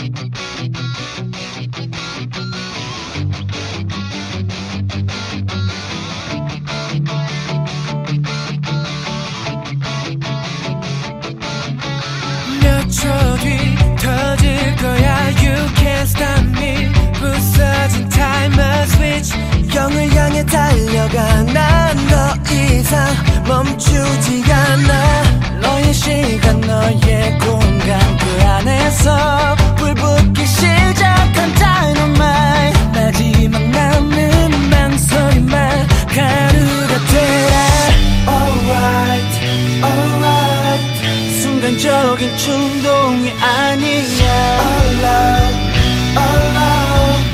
몇 초 뒤 터질 거야. You can't stop me. 부서진 timer switch. 0을 향해 달려가. 난 더 이상 멈추지 않아. 너의 시간 너의 공간 그 안에서 불 붙기 시작한 dynamite. 마지막 남은 망설임만 가루가 되라. Alright, alright. 순간적인 충동이 아니야. Alright, alright.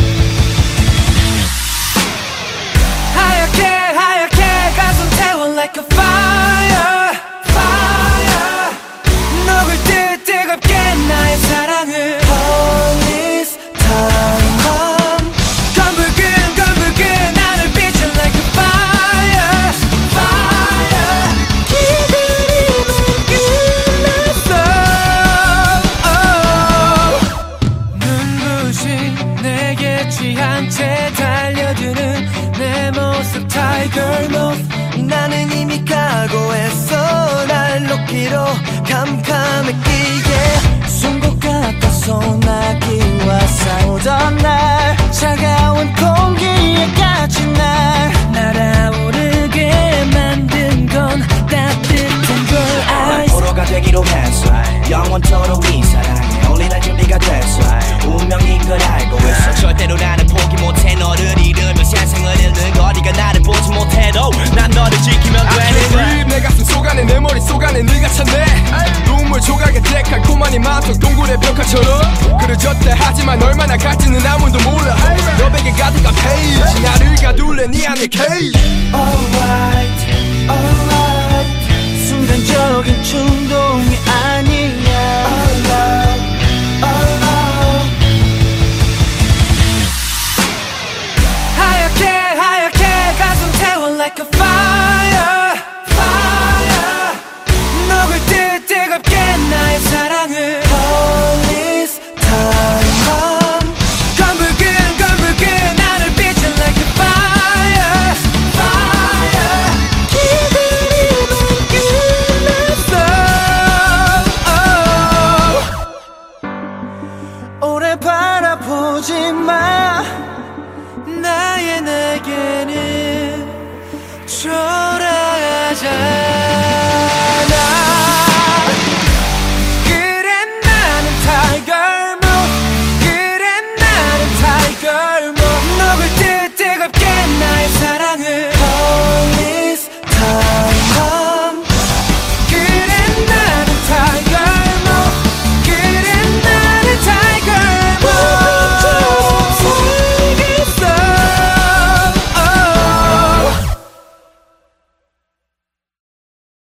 하얗게 하얗게 가슴 태워 like a fire, fire. 녹을 듯 뜨겁게 나의 사랑을 Police time. 검붉은 검붉은 나를 비춰 like a fire, fire. 눈부신 내게 취한 채 달려드는 내 모습 Tiger Moth. 나는 이미 각오했어. 날 놓기로 캄캄했기에 순 것 같아. 소나기와 싸우던 날 차가운 공기에 갇힌 날 날아오르게 만든 건 따뜻한 걸 알지. 포로가 되기로 했어. 영원토록 이 사랑에 올인할 준비가 됐어. 운명인 걸 알고 있어. 절대로 나는 포기 못해. 너를 잃으면 세상을 잃는 거리가 나를 보지 못해도 난 너를 지키면 되는 거야. 내 가슴 속 안에 내 머리 속 안에 네가 찼네. 눈물 조각에 달콤하니 마음속 동굴의 벽화처럼 그려졌다. 하지만 얼마나 갈지는 아무도 몰라. 너에게 가득한 페이지 나를 가둘래 네 안에 케이지. Alright, alright. 순간적인 충동이 아니야. Alright, alright. 하얗게 하얗게 가슴 태워 like a fire, fire. 녹을 듯 뜨겁게 나의 사랑을 Police time. 검붉은 검붉은 나를 비춰 like a fire, fire. 기다림은 끝났어. 오래 바라보지 마. 나의 내게는 초라하자.